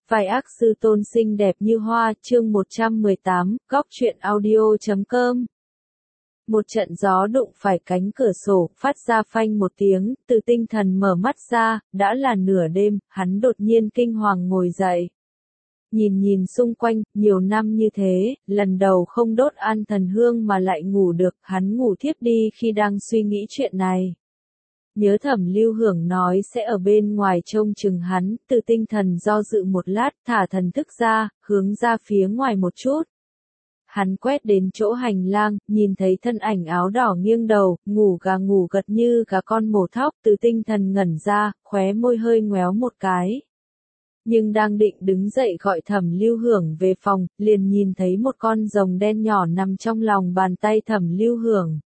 Vài ác sư tôn xinh đẹp như hoa, chương 118, góc truyện audio.com. Một trận gió đụng phải cánh cửa sổ, phát ra phanh một tiếng, Từ Tinh Thần mở mắt ra, đã là nửa đêm, hắn đột nhiên kinh hoàng ngồi dậy. Nhìn xung quanh, nhiều năm như thế, lần đầu không đốt an thần hương mà lại ngủ được, hắn ngủ thiếp đi khi đang suy nghĩ chuyện này. Nhớ Thẩm Lưu Hưởng nói sẽ ở bên ngoài trông chừng hắn, Từ Tinh Thần do dự một lát, thả thần thức ra, hướng ra phía ngoài một chút. Hắn quét đến chỗ hành lang, nhìn thấy thân ảnh áo đỏ nghiêng đầu, ngủ gật như gà con mổ thóc, Từ Tinh Thần ngẩn ra, khóe môi hơi ngoéo một cái. Nhưng đang định đứng dậy gọi Thẩm Lưu Hưởng về phòng, liền nhìn thấy một con rồng đen nhỏ nằm trong lòng bàn tay Thẩm Lưu Hưởng.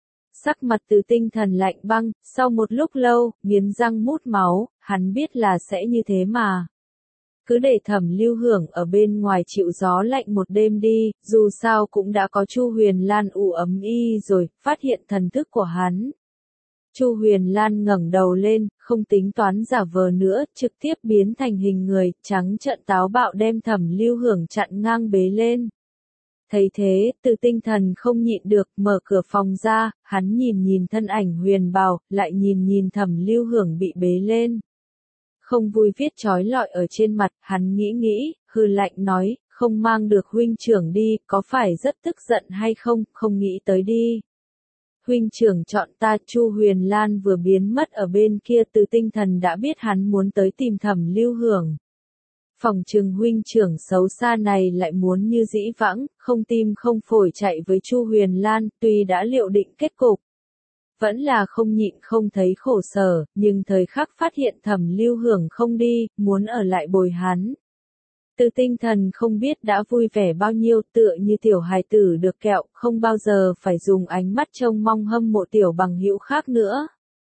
Sắc mặt Từ Tinh Thần lạnh băng, sau một lúc lâu, nghiến răng mút máu, hắn biết là sẽ như thế mà. Cứ để Thẩm Lưu Hưởng ở bên ngoài chịu gió lạnh một đêm đi, dù sao cũng đã có Chu Huyền Lan ủ ấm y rồi, phát hiện thần thức của hắn. Chu Huyền Lan ngẩng đầu lên, không tính toán giả vờ nữa, trực tiếp biến thành hình người, trắng trợn táo bạo đem Thẩm Lưu Hưởng chặn ngang bế lên. Thấy thế, Từ Tinh Thần không nhịn được, mở cửa phòng ra, hắn nhìn thân ảnh huyền bào, lại nhìn Thẩm Lưu Hưởng bị bế lên. Không vui viết trói lọi ở trên mặt, hắn nghĩ, hừ lạnh nói, không mang được huynh trưởng đi, có phải rất tức giận hay không, không nghĩ tới đi. Huynh trưởng chọn ta. Chu Huyền Lan vừa biến mất ở bên kia, Từ Tinh Thần đã biết hắn muốn tới tìm Thẩm Lưu Hưởng. Phòng trừng huynh trưởng xấu xa này lại muốn như dĩ vãng, không tim không phổi chạy với Chu Huyền Lan, tuy đã liệu định kết cục. Vẫn là không nhịn không thấy khổ sở, nhưng thời khắc phát hiện Thẩm Lưu Hưởng không đi, muốn ở lại bồi hắn. Từ Tinh Thần không biết đã vui vẻ bao nhiêu, tựa như tiểu hài tử được kẹo, không bao giờ phải dùng ánh mắt trông mong hâm mộ tiểu bằng hữu khác nữa.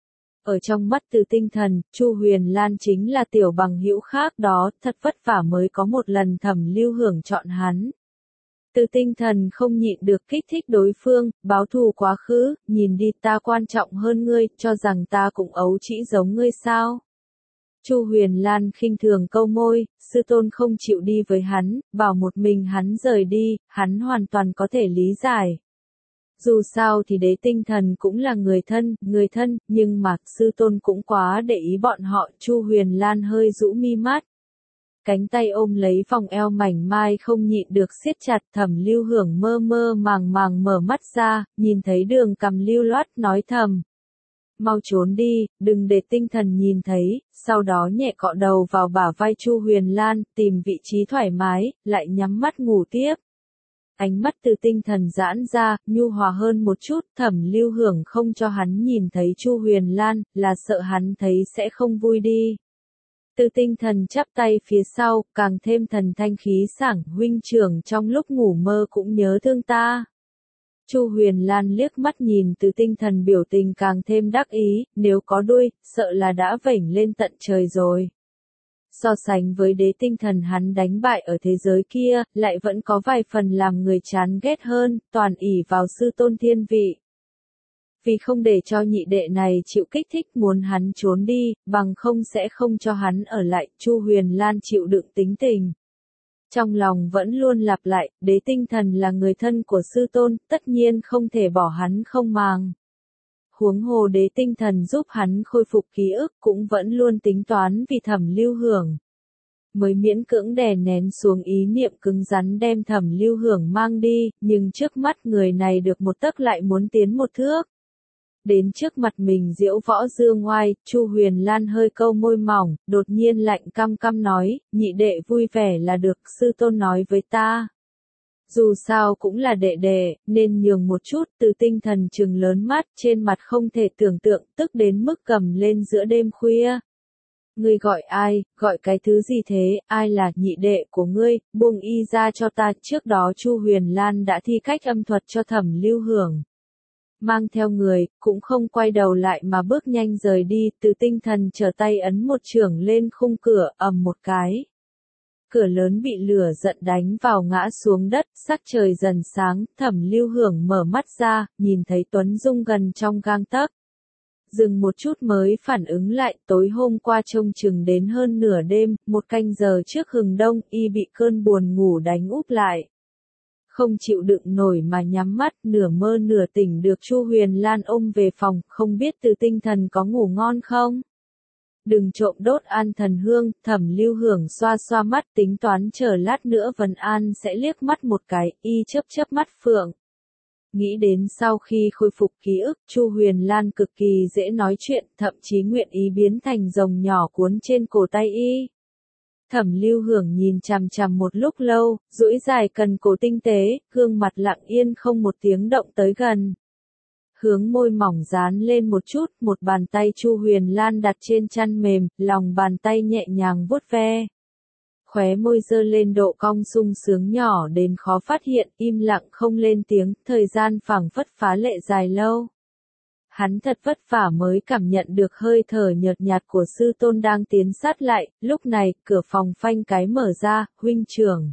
Ở trong mắt Từ Tinh Thần, Chu Huyền Lan chính là tiểu bằng hữu khác đó, thật vất vả mới có một lần Thẩm Lưu Hưởng chọn hắn. Từ Tinh Thần không nhịn được kích thích đối phương, báo thù quá khứ, nhìn đi ta quan trọng hơn ngươi, cho rằng ta cũng ấu trĩ giống ngươi sao. Chu Huyền Lan khinh thường câu môi, sư tôn không chịu đi với hắn, bảo một mình hắn rời đi, hắn hoàn toàn có thể lý giải. Dù sao thì Đế Tinh Thần cũng là người thân, nhưng mà sư tôn cũng quá để ý bọn họ. Chu Huyền Lan hơi rũ mi mắt. Cánh tay ôm lấy vòng eo mảnh mai không nhịn được siết chặt. Thẩm Lưu Hưởng mơ màng mở mắt ra, nhìn thấy đường cằm lưu loát nói thầm. Mau trốn đi, đừng để Tinh Thần nhìn thấy, sau đó nhẹ cọ đầu vào bả vai Chu Huyền Lan, tìm vị trí thoải mái, lại nhắm mắt ngủ tiếp. Ánh mắt Từ Tinh Thần giãn ra, nhu hòa hơn một chút, Thẩm Lưu Hưởng không cho hắn nhìn thấy Chu Huyền Lan, là sợ hắn thấy sẽ không vui đi. Từ Tinh Thần chắp tay phía sau, càng thêm thần thanh khí sảng, huynh trưởng trong lúc ngủ mơ cũng nhớ thương ta. Chu Huyền Lan liếc mắt nhìn Từ Tinh Thần biểu tình càng thêm đắc ý, nếu có đuôi, sợ là đã vểnh lên tận trời rồi. So sánh với Đế Tinh Thần hắn đánh bại ở thế giới kia, lại vẫn có vài phần làm người chán ghét hơn, toàn ỷ vào sư tôn thiên vị. Vì không để cho nhị đệ này chịu kích thích muốn hắn trốn đi, bằng không sẽ không cho hắn ở lại, Chu Huyền Lan chịu đựng tính tình. Trong lòng vẫn luôn lặp lại, Đế Tinh Thần là người thân của sư tôn, tất nhiên không thể bỏ hắn không màng. Huống hồ Đế Tinh Thần giúp hắn khôi phục ký ức cũng vẫn luôn tính toán vì Thẩm Lưu Hưởng. Mới miễn cưỡng đè nén xuống ý niệm cứng rắn đem Thẩm Lưu Hưởng mang đi, nhưng trước mắt người này được một tấc lại muốn tiến một thước. Đến trước mặt mình diễu võ dương oai, Chu Huyền Lan hơi câu môi mỏng, đột nhiên lạnh căm nói, nhị đệ vui vẻ là được, sư tôn nói với ta. Dù sao cũng là đệ đệ, nên nhường một chút. Từ Tinh Thần trừng lớn mắt, trên mặt không thể tưởng tượng, tức đến mức cầm lên giữa đêm khuya. Ngươi gọi ai, gọi cái thứ gì thế, ai là nhị đệ của ngươi, buông y ra cho ta. Trước đó Chu Huyền Lan đã thi cách âm thuật cho Thẩm Lưu Hưởng. Mang theo người, cũng không quay đầu lại mà bước nhanh rời đi. Từ Tinh Thần trở tay ấn một chưởng lên khung cửa, ầm một cái. Cửa lớn bị lửa giận đánh vào ngã xuống đất, sắc trời dần sáng, Thẩm Lưu Hưởng mở mắt ra, nhìn thấy Tuấn Dung gần trong gang tấc. dừng một chút mới phản ứng lại, tối hôm qua trông chừng đến hơn nửa đêm, 1 canh giờ trước hừng đông, y bị cơn buồn ngủ đánh úp lại. Không chịu đựng nổi mà nhắm mắt, nửa mơ nửa tỉnh được Chu Huyền Lan ôm về phòng, không biết Từ Tinh Thần có ngủ ngon không? Đừng trộm đốt an thần hương, Thẩm Lưu Hưởng xoa xoa mắt tính toán chờ lát nữa Vân An sẽ liếc mắt một cái, y chớp chớp mắt phượng. Nghĩ đến sau khi khôi phục ký ức, Chu Huyền Lan cực kỳ dễ nói chuyện, thậm chí nguyện ý biến thành rồng nhỏ cuốn trên cổ tay y. Thẩm Lưu Hưởng nhìn chằm chằm một lúc lâu, duỗi dài cần cổ tinh tế, gương mặt lặng yên không một tiếng động tới gần. Hướng môi mỏng dán lên một chút, một bàn tay Chu Huyền Lan đặt trên chăn mềm, lòng bàn tay nhẹ nhàng vuốt ve. Khóe môi dơ lên độ cong sung sướng nhỏ đến khó phát hiện, im lặng không lên tiếng, thời gian phảng phất phá lệ dài lâu. Hắn thật vất vả mới cảm nhận được hơi thở nhợt nhạt của sư tôn đang tiến sát lại, lúc này, cửa phòng phanh cái mở ra, huynh trưởng.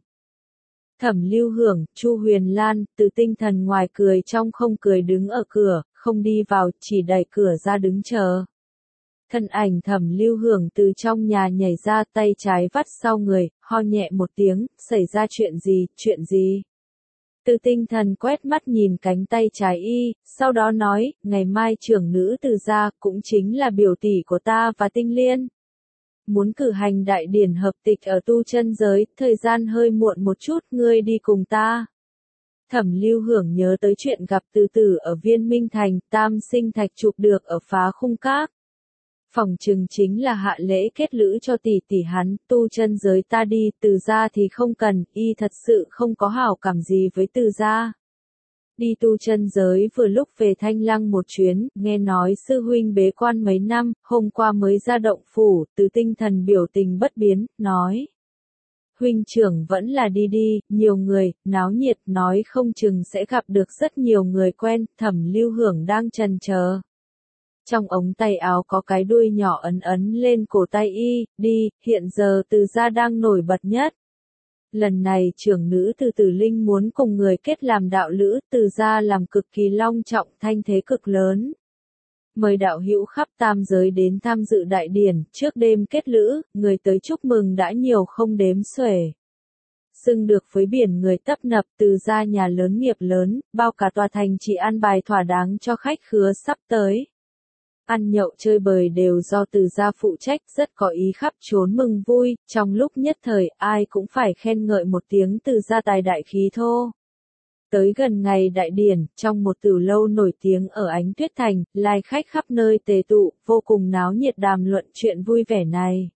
Thẩm Lưu Hưởng, Chu Huyền Lan, Từ Tinh Thần ngoài cười trong không cười đứng ở cửa, không đi vào, chỉ đẩy cửa ra đứng chờ. Thân ảnh Thẩm Lưu Hưởng từ trong nhà nhảy ra, tay trái vắt sau người, ho nhẹ một tiếng, xảy ra chuyện gì? Từ Tinh Thần quét mắt nhìn cánh tay trái y, sau đó nói, ngày mai trưởng nữ Từ gia cũng chính là biểu tỷ của ta và Tinh Liên. Muốn cử hành đại điển hợp tịch ở tu chân giới, thời gian hơi muộn một chút, ngươi đi cùng ta. Thẩm Lưu Hưởng nhớ tới chuyện gặp Từ Tử ở Viên Minh Thành, tam sinh thạch chụp được ở Phá Khung Các. Phỏng chừng chính là hạ lễ kết lữ cho tỷ tỷ hắn, tu chân giới ta đi, Từ gia thì không cần, y thật sự không có hảo cảm gì với Từ gia. Đi tu chân giới vừa lúc về Thanh Lăng một chuyến, nghe nói sư huynh bế quan mấy năm, hôm qua mới ra động phủ, Từ Tinh Thần biểu tình bất biến, nói. Huynh trưởng vẫn là đi, nhiều người, náo nhiệt, nói không chừng sẽ gặp được rất nhiều người quen, Thẩm Lưu Hưởng đang chần chờ. Trong ống tay áo có cái đuôi nhỏ ấn lên cổ tay y, đi, hiện giờ Từ gia đang nổi bật nhất. Lần này trưởng nữ Từ Tử Linh muốn cùng người kết làm đạo lữ, Từ gia làm cực kỳ long trọng, thanh thế cực lớn. Mời đạo hữu khắp tam giới đến tham dự đại điển, trước đêm kết lữ, người tới chúc mừng đã nhiều không đếm xuể. Xưng được với biển người tấp nập, Từ gia nhà lớn nghiệp lớn, bao cả tòa thành chỉ an bài thỏa đáng cho khách khứa sắp tới. Ăn nhậu chơi bời đều do Từ gia phụ trách, rất có ý khắp trốn mừng vui, trong lúc nhất thời ai cũng phải khen ngợi một tiếng Từ gia tài đại khí thô. Tới gần ngày đại điển, trong một tử lâu nổi tiếng ở Ánh Tuyết Thành, lai khách khắp nơi tề tụ, vô cùng náo nhiệt đàm luận chuyện vui vẻ này.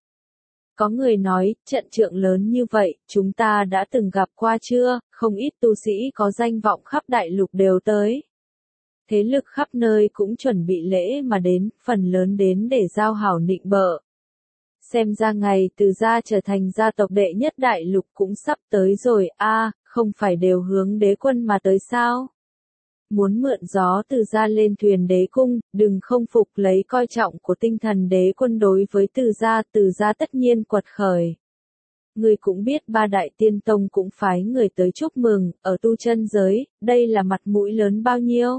Có người nói, trận trượng lớn như vậy, chúng ta đã từng gặp qua chưa, không ít tu sĩ có danh vọng khắp đại lục đều tới. Thế lực khắp nơi cũng chuẩn bị lễ mà đến, phần lớn đến để giao hảo nịnh bợ. Xem ra ngày Từ gia trở thành gia tộc đệ nhất đại lục cũng sắp tới rồi, không phải đều hướng đế quân mà tới sao? Muốn mượn gió Từ gia lên thuyền đế cung, đừng không phục lấy coi trọng của tinh thần đế quân đối với Từ gia tất nhiên quật khởi. Người cũng biết ba đại tiên tông cũng phái người tới chúc mừng, ở tu chân giới, đây là mặt mũi lớn bao nhiêu?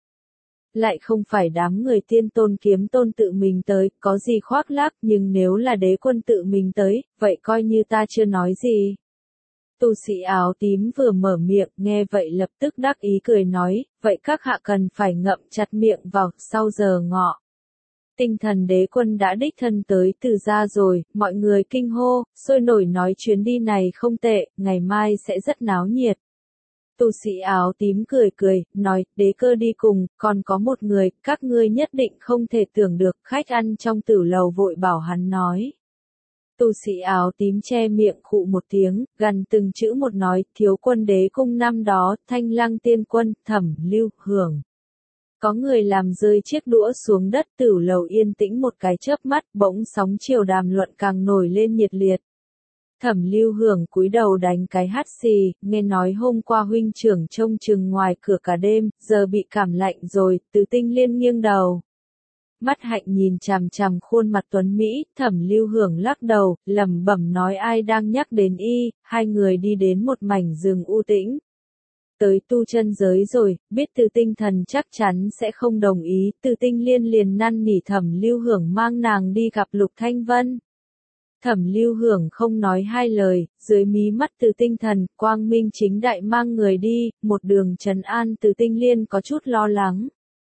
Lại không phải đám người tiên tôn kiếm tôn tự mình tới, có gì khoác lác, nhưng nếu là đế quân tự mình tới, vậy coi như ta chưa nói gì. Tu sĩ áo tím vừa mở miệng, nghe vậy lập tức đắc ý cười nói, vậy các hạ cần phải ngậm chặt miệng vào, sau giờ ngọ. Tinh thần đế quân đã đích thân tới Từ gia rồi, mọi người kinh hô, sôi nổi nói chuyến đi này không tệ, ngày mai sẽ rất náo nhiệt. Tu sĩ áo tím cười, nói, đế cơ đi cùng, còn có một người, các ngươi nhất định không thể tưởng được, khách ăn trong tử lầu vội bảo hắn nói. Tu sĩ áo tím che miệng khụ một tiếng, gần từng chữ một nói, thiếu quân đế cung năm đó, Thanh Lăng tiên quân, Thẩm Lưu Hưởng. Có người làm rơi chiếc đũa xuống đất, tử lầu yên tĩnh một cái chớp mắt, bỗng sóng chiều đàm luận càng nổi lên nhiệt liệt. Thẩm Lưu Hưởng cúi đầu đánh cái hắt xì, nghe nói hôm qua huynh trưởng trông chừng ngoài cửa cả đêm, giờ bị cảm lạnh rồi, Từ Tinh Liên nghiêng đầu. Mắt hạnh nhìn chằm chằm khuôn mặt tuấn Mỹ, Thẩm Lưu Hưởng lắc đầu, lẩm bẩm nói ai đang nhắc đến y, hai người đi đến một mảnh rừng u tĩnh. tới tu chân giới rồi, biết Từ Tinh Thần chắc chắn sẽ không đồng ý, Từ Tinh Liên liền năn nỉ Thẩm Lưu Hưởng mang nàng đi gặp Lục Thanh Vân. Thẩm Lưu Hưởng không nói hai lời, dưới mí mắt Từ Tinh Thần, quang minh chính đại mang người đi, một đường trấn an Từ Tinh Liên có chút lo lắng.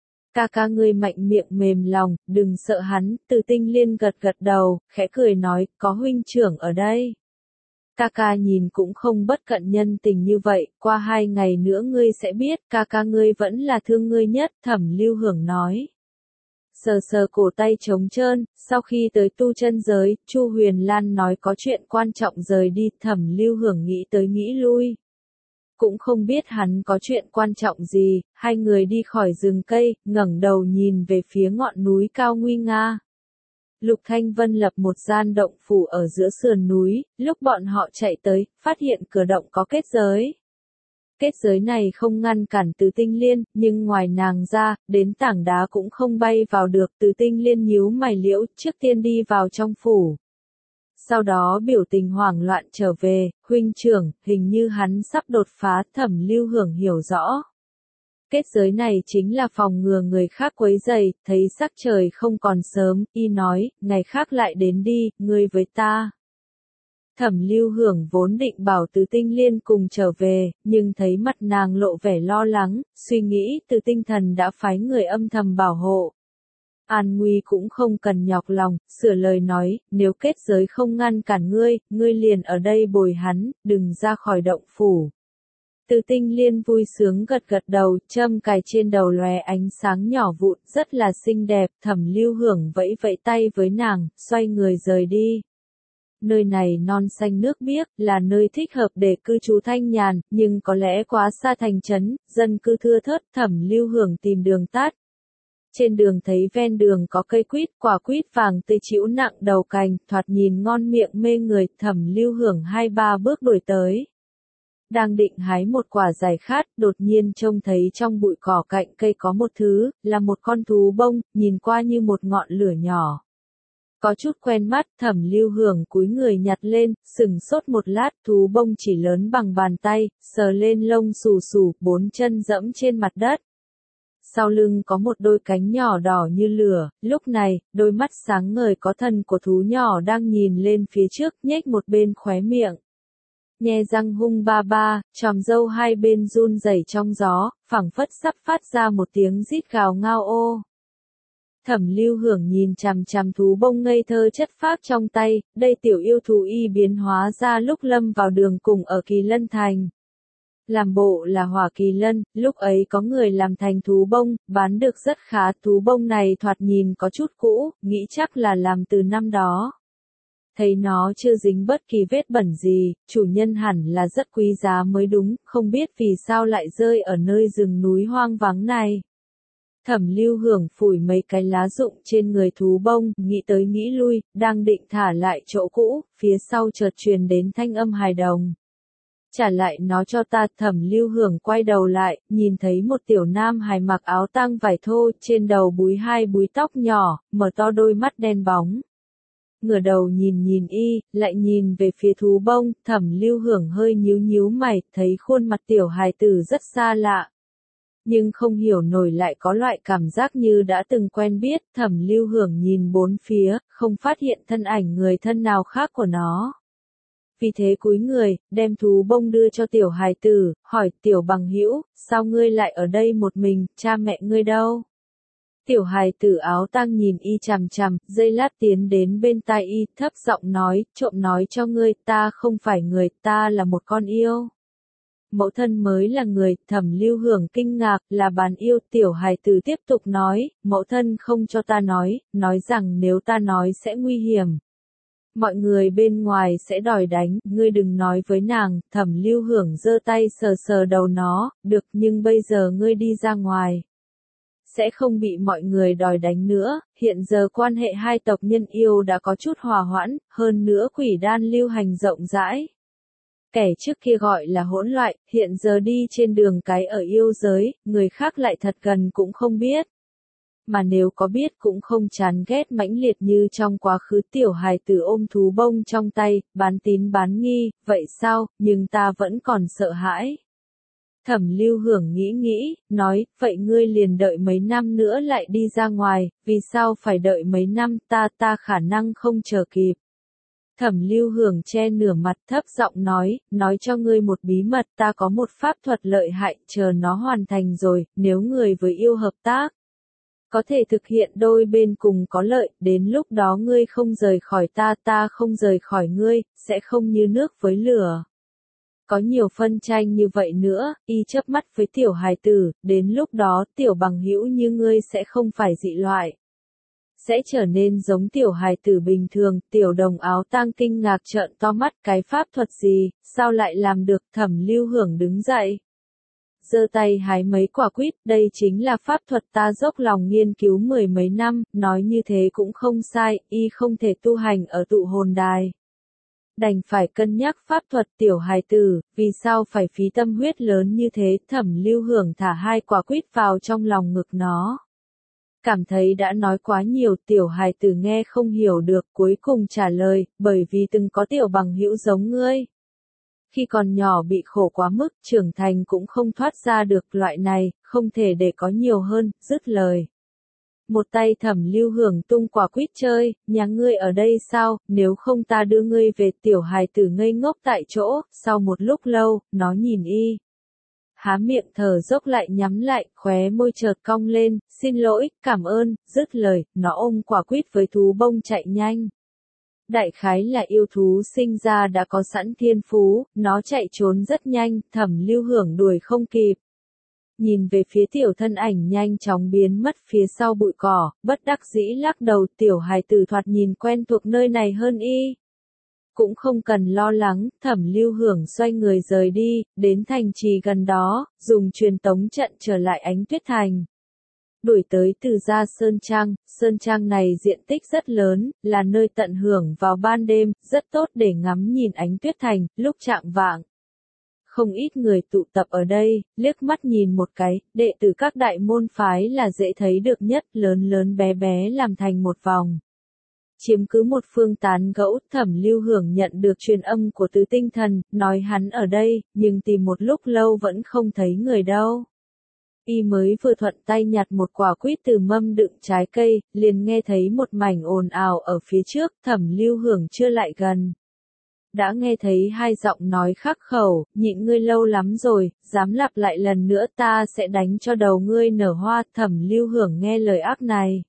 Ca ca ngươi mạnh miệng mềm lòng, đừng sợ hắn, Từ Tinh Liên gật gật đầu, khẽ cười nói, có huynh trưởng ở đây. Ca ca nhìn cũng không bất cận nhân tình như vậy, qua 2 ngày nữa ngươi sẽ biết, ca ca ngươi vẫn là thương ngươi nhất, Thẩm Lưu Hưởng nói. Sờ sờ cổ tay trống trơn, sau khi tới tu chân giới, Chu Huyền Lan nói có chuyện quan trọng rời đi, Thẩm Lưu Hưởng nghĩ tới nghĩ lui. Cũng không biết hắn có chuyện quan trọng gì, hai người đi khỏi rừng cây, ngẩng đầu nhìn về phía ngọn núi cao nguy nga. Lục Thanh Vân lập một gian động phủ ở giữa sườn núi, lúc bọn họ chạy tới, phát hiện cửa động có kết giới. Kết giới này không ngăn cản Từ Tinh Liên, nhưng ngoài nàng ra, đến tảng đá cũng không bay vào được. Từ Tinh Liên nhíu mày liễu, trước tiên đi vào trong phủ. Sau đó biểu tình hoảng loạn trở về, huynh trưởng, hình như hắn sắp đột phá, Thẩm Lưu Hưởng hiểu rõ. Kết giới này chính là phòng ngừa người khác quấy rầy, thấy sắc trời không còn sớm, y nói, ngày khác lại đến đi, ngươi với ta. Thẩm Lưu Hưởng vốn định bảo Từ Tinh Liên cùng trở về, nhưng thấy mặt nàng lộ vẻ lo lắng, suy nghĩ Từ Tinh Thần đã phái người âm thầm bảo hộ. An nguy cũng không cần nhọc lòng, sửa lời nói, nếu kết giới không ngăn cản ngươi, ngươi liền ở đây bồi hắn, đừng ra khỏi động phủ. Từ Tinh Liên vui sướng gật gật đầu, châm cài trên đầu lóe ánh sáng nhỏ vụn, rất là xinh đẹp, Thẩm Lưu Hưởng vẫy vẫy tay với nàng, xoay người rời đi. Nơi này non xanh nước biếc, là nơi thích hợp để cư trú thanh nhàn, nhưng có lẽ quá xa thành trấn, dân cư thưa thớt, Thẩm Lưu Hưởng tìm đường tắt. Trên đường thấy ven đường có cây quýt, quả quýt vàng tươi chĩu nặng đầu cành, thoạt nhìn ngon miệng mê người, Thẩm Lưu Hưởng 2-3 bước đuổi tới. Đang định hái một quả giải khát, đột nhiên trông thấy trong bụi cỏ cạnh cây có một thứ, là một con thú bông, nhìn qua như một ngọn lửa nhỏ. Có chút quen mắt, Thẩm Lưu Hưởng cúi người nhặt lên, sừng sốt một lát, thú bông chỉ lớn bằng bàn tay, sờ lên lông xù xù, 4 chân dẫm trên mặt đất. Sau lưng có một đôi cánh nhỏ đỏ như lửa, lúc này, đôi mắt sáng ngời có thân của thú nhỏ đang nhìn lên phía trước, nhếch một bên khóe miệng. Nhe răng hung ba ba, tròm râu hai bên run rẩy trong gió, phảng phất sắp phát ra một tiếng rít gào ngao ô. Thẩm Lưu Hưởng nhìn chằm chằm thú bông ngây thơ chất phác trong tay, đây tiểu yêu thú y biến hóa ra lúc lâm vào đường cùng ở Kỳ Lân Thành. Làm bộ là hỏa kỳ lân, lúc ấy có người làm thành thú bông, bán được rất khá, thú bông này thoạt nhìn có chút cũ, nghĩ chắc là làm từ năm đó. Thấy nó chưa dính bất kỳ vết bẩn gì, chủ nhân hẳn là rất quý giá mới đúng, không biết vì sao lại rơi ở nơi rừng núi hoang vắng này. Thẩm Lưu Hưởng phủi mấy cái lá rụng trên người thú bông, nghĩ tới nghĩ lui, đang định thả lại chỗ cũ, phía sau chợt truyền đến thanh âm hài đồng. Trả lại nó cho ta. Thẩm Lưu Hưởng quay đầu lại, nhìn thấy một tiểu nam hài mặc áo tang vải thô, trên đầu búi 2 búi tóc nhỏ, mở to đôi mắt đen bóng. Ngửa đầu nhìn y, lại nhìn về phía thú bông, Thẩm Lưu Hưởng hơi nhíu mày, thấy khuôn mặt tiểu hài tử rất xa lạ. Nhưng không hiểu nổi lại có loại cảm giác như đã từng quen biết, Thẩm Lưu Hưởng nhìn bốn phía, không phát hiện thân ảnh người thân nào khác của nó. Vì thế cúi người, đem thú bông đưa cho tiểu hài tử, hỏi tiểu bằng hữu, sao ngươi lại ở đây một mình, cha mẹ ngươi đâu? Tiểu hài tử áo tang nhìn y chằm chằm, giây lát tiến đến bên tai y, thấp giọng nói, trộm nói cho ngươi, ta không phải người, ta là một con yêu. Mẫu thân mới là người. Thẩm Lưu Hưởng kinh ngạc, là bán yêu. Tiểu hài tử tiếp tục nói, mẫu thân không cho ta nói rằng nếu ta nói sẽ nguy hiểm. Mọi người bên ngoài sẽ đòi đánh, ngươi đừng nói với nàng. Thẩm Lưu Hưởng giơ tay sờ đầu nó, được, nhưng bây giờ ngươi đi ra ngoài. Sẽ không bị mọi người đòi đánh nữa, hiện giờ quan hệ hai tộc nhân yêu đã có chút hòa hoãn, hơn nữa quỷ đan lưu hành rộng rãi. Kẻ trước kia gọi là hỗn loạn, hiện giờ đi trên đường cái ở yêu giới, người khác lại thật gần cũng không biết. Mà nếu có biết cũng không chán ghét mãnh liệt như trong quá khứ. Tiểu hài tử ôm thú bông trong tay, bán tín bán nghi, vậy sao, nhưng ta vẫn còn sợ hãi. Thẩm Lưu Hưởng nghĩ nghĩ, nói, vậy ngươi liền đợi mấy năm nữa lại đi ra ngoài, vì sao phải đợi mấy năm, ta khả năng không chờ kịp. Thẩm Lưu Hưởng che nửa mặt thấp giọng nói cho ngươi một bí mật, ta có một pháp thuật lợi hại, chờ nó hoàn thành rồi, nếu người với yêu hợp tác, có thể thực hiện đôi bên cùng có lợi, đến lúc đó ngươi không rời khỏi ta không rời khỏi ngươi, sẽ không như nước với lửa. Có nhiều phân tranh như vậy nữa, y chớp mắt với tiểu hài tử, đến lúc đó tiểu bằng hữu như ngươi sẽ không phải dị loại. Sẽ trở nên giống tiểu hài tử bình thường, tiểu đồng áo tang kinh ngạc trợn to mắt, cái pháp thuật gì, sao lại làm được. Thẩm Lưu Hưởng đứng dậy, giơ tay hái mấy quả quýt, đây chính là pháp thuật ta dốc lòng nghiên cứu mười mấy năm, nói như thế cũng không sai, y không thể tu hành ở tụ hồn đài. Đành phải cân nhắc pháp thuật tiểu hài tử, vì sao phải phí tâm huyết lớn như thế. Thẩm Lưu Hưởng thả hai quả quýt vào trong lòng ngực nó. Cảm thấy đã nói quá nhiều, tiểu hài tử nghe không hiểu được, cuối cùng trả lời, bởi vì từng có tiểu bằng hữu giống ngươi. Khi còn nhỏ bị khổ quá mức, trưởng thành cũng không thoát ra được loại này, không thể để có nhiều hơn, dứt lời. Một tay Thẩm Lưu Hưởng tung quả quýt chơi, nhà ngươi ở đây sao, nếu không ta đưa ngươi về. Tiểu hài tử ngây ngốc tại chỗ, sau một lúc lâu, nó nhìn y. Há miệng thở dốc lại nhắm lại, khóe môi chợt cong lên, xin lỗi, cảm ơn, dứt lời, nó ôm quả quýt với thú bông chạy nhanh. Đại khái là yêu thú sinh ra đã có sẵn thiên phú, nó chạy trốn rất nhanh, Thẩm Lưu Hưởng đuổi không kịp. Nhìn về phía tiểu thân ảnh nhanh chóng biến mất phía sau bụi cỏ, bất đắc dĩ lắc đầu, tiểu hài tử thoạt nhìn quen thuộc nơi này hơn y. Cũng không cần lo lắng, Thẩm Lưu Hưởng xoay người rời đi, đến thành trì gần đó, dùng truyền tống trận trở lại Ánh Tuyết Thành. Đuổi tới Từ Gia Sơn Trang này diện tích rất lớn, là nơi tận hưởng vào ban đêm, rất tốt để ngắm nhìn Ánh Tuyết Thành, lúc chạng vạng. Không ít người tụ tập ở đây, liếc mắt nhìn một cái, đệ tử các đại môn phái là dễ thấy được nhất, lớn lớn bé bé làm thành một vòng. Chiếm cứ một phương tán gẫu, Thẩm Lưu Hưởng nhận được truyền âm của Từ Tinh Thần, nói hắn ở đây, nhưng tìm một lúc lâu vẫn không thấy người đâu. Y mới vừa thuận tay nhặt một quả quýt từ mâm đựng trái cây, liền nghe thấy một mảnh ồn ào ở phía trước, Thẩm Lưu Hưởng chưa lại gần. Đã nghe thấy hai giọng nói khắc khẩu, nhịn ngươi lâu lắm rồi, dám lặp lại lần nữa ta sẽ đánh cho đầu ngươi nở hoa. Thẩm Lưu Hưởng nghe lời ác này,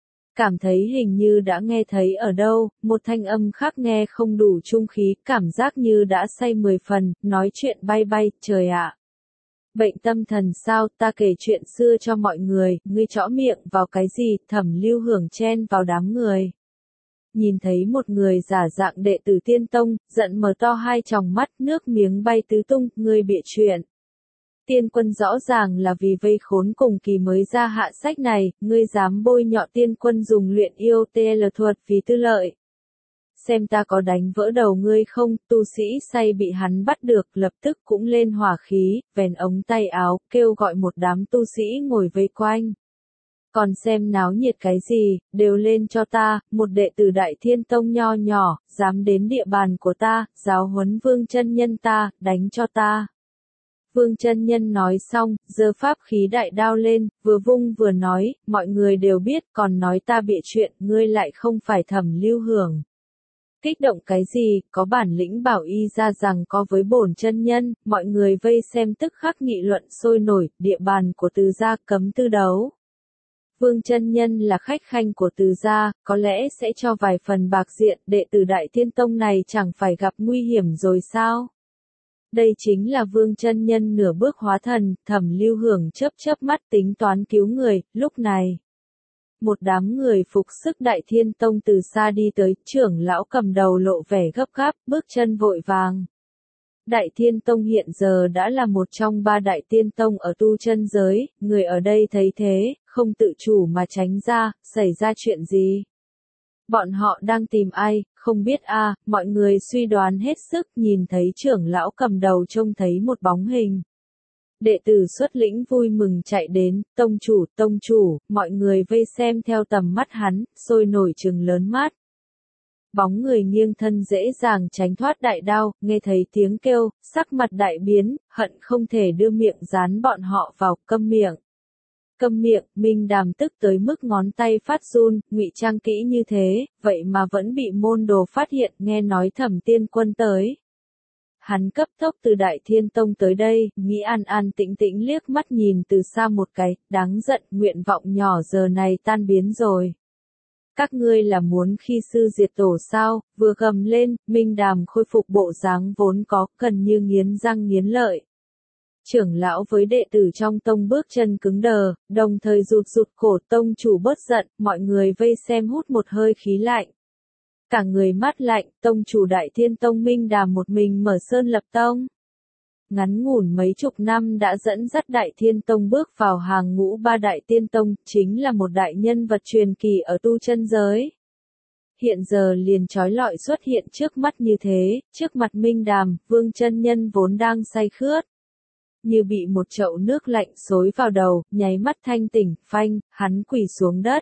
cảm thấy hình như đã nghe thấy ở đâu, một thanh âm khác nghe không đủ trung khí, cảm giác như đã say 10 phần, nói chuyện bay bay, trời ạ. Bệnh tâm thần sao, ta kể chuyện xưa cho mọi người, ngươi chõ miệng vào cái gì. Thẩm Lưu Hưởng chen vào đám người. Nhìn thấy một người giả dạng đệ tử Tiên Tông, giận mở to hai tròng mắt, nước miếng bay tứ tung, ngươi bịa chuyện. Tiên quân rõ ràng là vì vây khốn cùng kỳ mới ra hạ sách này, ngươi dám bôi nhọ tiên quân dùng luyện yêu TL thuật vì tư lợi. Xem ta có đánh vỡ đầu ngươi không. Tu sĩ say bị hắn bắt được, lập tức cũng lên hỏa khí, vèn ống tay áo, kêu gọi một đám tu sĩ ngồi vây quanh. Còn xem náo nhiệt cái gì, đều lên cho ta, một đệ tử Đại Thiên Tông nho nhỏ, dám đến địa bàn của ta, giáo huấn Vương Chân Nhân ta, đánh cho ta. Vương Chân Nhân nói xong, giơ pháp khí đại đao lên, vừa vung vừa nói, mọi người đều biết, còn nói ta bịa chuyện, ngươi lại không phải Thẩm Lưu Hưởng. Kích động cái gì, có bản lĩnh bảo y ra rằng có với bổn chân nhân, mọi người vây xem tức khắc nghị luận sôi nổi, địa bàn của Từ gia cấm tư đấu. Vương Chân Nhân là khách khanh của Từ gia, có lẽ sẽ cho vài phần bạc diện, đệ tử Đại Thiên Tông này chẳng phải gặp nguy hiểm rồi sao? Đây chính là Vương Chân Nhân nửa bước hóa thần. Thẩm Lưu Hưởng chớp chớp mắt tính toán cứu người, lúc này. Một đám người phục sức Đại Thiên Tông từ xa đi tới, trưởng lão cầm đầu lộ vẻ gấp gáp, bước chân vội vàng. Đại Thiên Tông hiện giờ đã là một trong ba Đại Tiên Tông ở tu chân giới, người ở đây thấy thế, không tự chủ mà tránh ra, xảy ra chuyện gì? Bọn họ đang tìm ai, không biết a. Mọi người suy đoán hết sức, nhìn thấy trưởng lão cầm đầu trông thấy một bóng hình. Đệ tử xuất lĩnh vui mừng chạy đến, tông chủ, mọi người vây xem theo tầm mắt hắn, sôi nổi trừng lớn mắt. Bóng người nghiêng thân dễ dàng tránh thoát đại đao, nghe thấy tiếng kêu, sắc mặt đại biến, hận không thể đưa miệng dán bọn họ vào, câm miệng. Câm miệng, Minh Đàm tức tới mức ngón tay phát run, ngụy trang kỹ như thế, vậy mà vẫn bị môn đồ phát hiện, nghe nói Thẩm Tiên Quân tới. Hắn cấp tốc từ Đại Thiên Tông tới đây, nghĩ an an tĩnh tĩnh liếc mắt nhìn từ xa một cái, đáng giận, nguyện vọng nhỏ giờ này tan biến rồi. Các ngươi là muốn khi sư diệt tổ sao, vừa gầm lên, Minh Đàm khôi phục bộ dáng vốn có, gần như nghiến răng nghiến lợi. Trưởng lão với đệ tử trong tông bước chân cứng đờ, đồng thời rụt rụt cổ, tông chủ bớt giận, mọi người vây xem hút một hơi khí lạnh. Cả người mát lạnh, tông chủ Đại Thiên Tông Minh Đàm một mình mở sơn lập tông. Ngắn ngủn mấy chục năm đã dẫn dắt Đại Thiên Tông bước vào hàng ngũ ba Đại Tiên Tông, chính là một đại nhân vật truyền kỳ ở tu chân giới. Hiện giờ liền chói lọi xuất hiện trước mắt như thế, trước mặt Minh Đàm, Vương chân nhân vốn đang say khướt. Như bị một chậu nước lạnh xối vào đầu, nháy mắt thanh tỉnh, phanh, hắn quỳ xuống đất.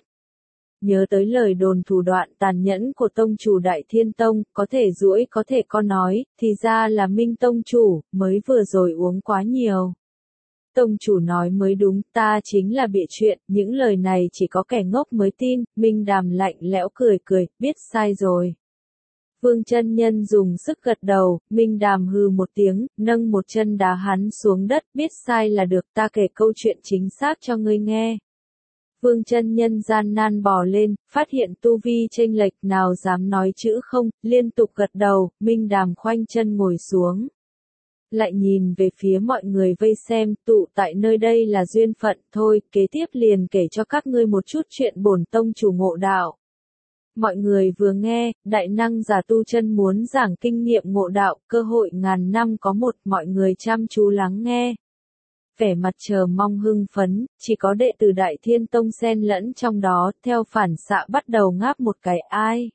Nhớ tới lời đồn thủ đoạn tàn nhẫn của tông chủ Đại Thiên Tông, có thể duỗi có thể có nói, thì ra là Minh tông chủ, mới vừa rồi uống quá nhiều. Tông chủ nói mới đúng, ta chính là bịa chuyện, những lời này chỉ có kẻ ngốc mới tin, Minh Đàm lạnh lẽo cười cười, biết sai rồi. Vương chân nhân dùng sức gật đầu, Minh Đàm hừ một tiếng, nâng một chân đá hắn xuống đất, biết sai là được, ta kể câu chuyện chính xác cho ngươi nghe. Vương chân nhân gian nan bò lên, phát hiện tu vi chênh lệch, nào dám nói chữ không, liên tục gật đầu, Minh Đàm khoanh chân ngồi xuống. Lại nhìn về phía mọi người vây xem, tụ tại nơi đây là duyên phận, thôi, kế tiếp liền kể cho các ngươi một chút chuyện bổn tông chủ ngộ đạo. Mọi người vừa nghe, đại năng giả tu chân muốn giảng kinh nghiệm ngộ đạo, cơ hội ngàn năm có một, mọi người chăm chú lắng nghe. Vẻ mặt chờ mong hưng phấn, chỉ có đệ tử Đại Thiên Tông xen lẫn trong đó, theo phản xạ bắt đầu ngáp một cái ai.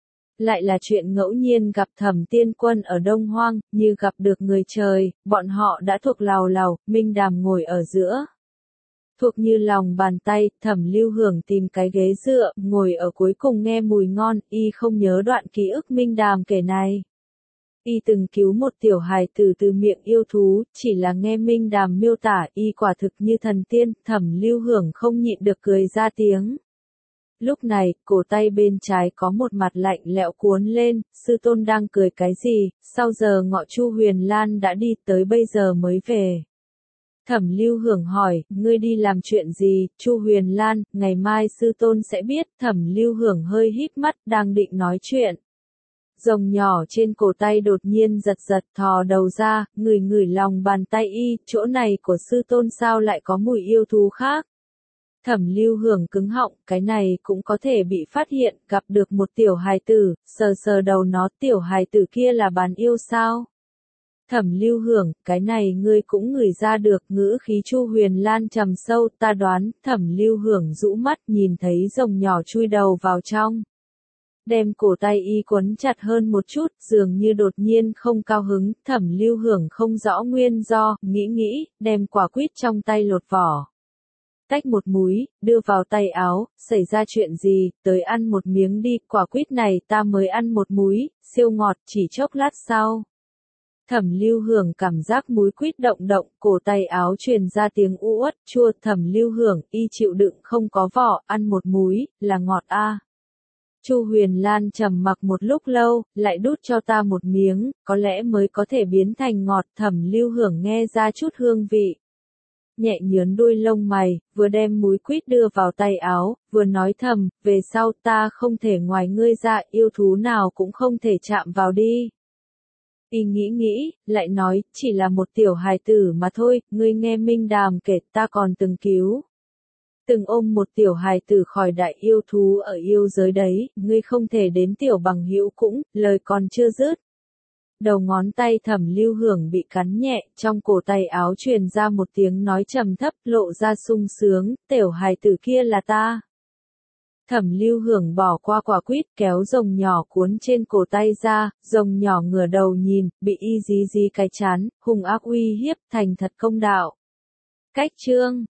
Lại là chuyện ngẫu nhiên gặp Thẩm Tiên Quân ở Đông Hoang, như gặp được người trời, bọn họ đã thuộc lào lào, Minh Đàm ngồi ở giữa. Thuộc như lòng bàn tay, Thẩm Lưu Hưởng tìm cái ghế dựa, ngồi ở cuối cùng nghe mùi ngon, y không nhớ đoạn ký ức Minh Đàm kể này. Y từng cứu một tiểu hài tử từ miệng yêu thú, chỉ là nghe Minh Đàm miêu tả y quả thực như thần tiên, Thẩm Lưu Hưởng không nhịn được cười ra tiếng. Lúc này, cổ tay bên trái có một mặt lạnh lẽo cuốn lên, sư tôn đang cười cái gì, sau giờ ngọ Chu Huyền Lan đã đi tới bây giờ mới về. Thẩm Lưu Hưởng hỏi, ngươi đi làm chuyện gì, Chu Huyền Lan, ngày mai sư tôn sẽ biết, Thẩm Lưu Hưởng hơi híp mắt, đang định nói chuyện. Rồng nhỏ trên cổ tay đột nhiên giật giật thò đầu ra, ngửi ngửi lòng bàn tay y, chỗ này của sư tôn sao lại có mùi yêu thú khác. Thẩm Lưu Hưởng cứng họng, cái này cũng có thể bị phát hiện, gặp được một tiểu hài tử, sờ sờ đầu nó, tiểu hài tử kia là bán yêu sao? Thẩm Lưu Hưởng, cái này ngươi cũng ngửi ra được, ngữ khí Chu Huyền Lan trầm sâu, ta đoán, Thẩm Lưu Hưởng rũ mắt nhìn thấy rồng nhỏ chui đầu vào trong. Đem cổ tay y quấn chặt hơn một chút, dường như đột nhiên không cao hứng, Thẩm Lưu Hưởng không rõ nguyên do, nghĩ, đem quả quýt trong tay lột vỏ. Tách một múi, đưa vào tay áo, xảy ra chuyện gì, tới ăn một miếng đi, quả quýt này ta mới ăn một múi, siêu ngọt, chỉ chốc lát sau. Thẩm Lưu Hưởng cảm giác múi quýt động động, cổ tay áo truyền ra tiếng uất chua, Thẩm Lưu Hưởng, y chịu đựng không có vỏ, ăn một múi, là ngọt a. Chu Huyền Lan trầm mặc một lúc lâu, lại đút cho ta một miếng, có lẽ mới có thể biến thành ngọt, Thẩm Lưu Hưởng nghe ra chút hương vị. Nhẹ nhớn đuôi lông mày, vừa đem múi quýt đưa vào tay áo, vừa nói thầm, về sau ta không thể ngoài ngươi ra, yêu thú nào cũng không thể chạm vào đi. Y nghĩ, lại nói, chỉ là một tiểu hài tử mà thôi, ngươi nghe Minh Đàm kể, ta còn từng cứu. Từng ôm một tiểu hài tử khỏi đại yêu thú ở yêu giới đấy, ngươi không thể đến tiểu bằng hữu cũng, lời còn chưa dứt. Đầu ngón tay Thẩm Lưu Hưởng bị cắn nhẹ, trong cổ tay áo truyền ra một tiếng nói trầm thấp, lộ ra sung sướng, tiểu hài tử kia là ta. Thẩm Lưu Hưởng bỏ qua quả quýt, kéo rồng nhỏ cuốn trên cổ tay ra, rồng nhỏ ngửa đầu nhìn, bị y dí cái chán, hung ác uy hiếp, thành thật công đạo. Cách chương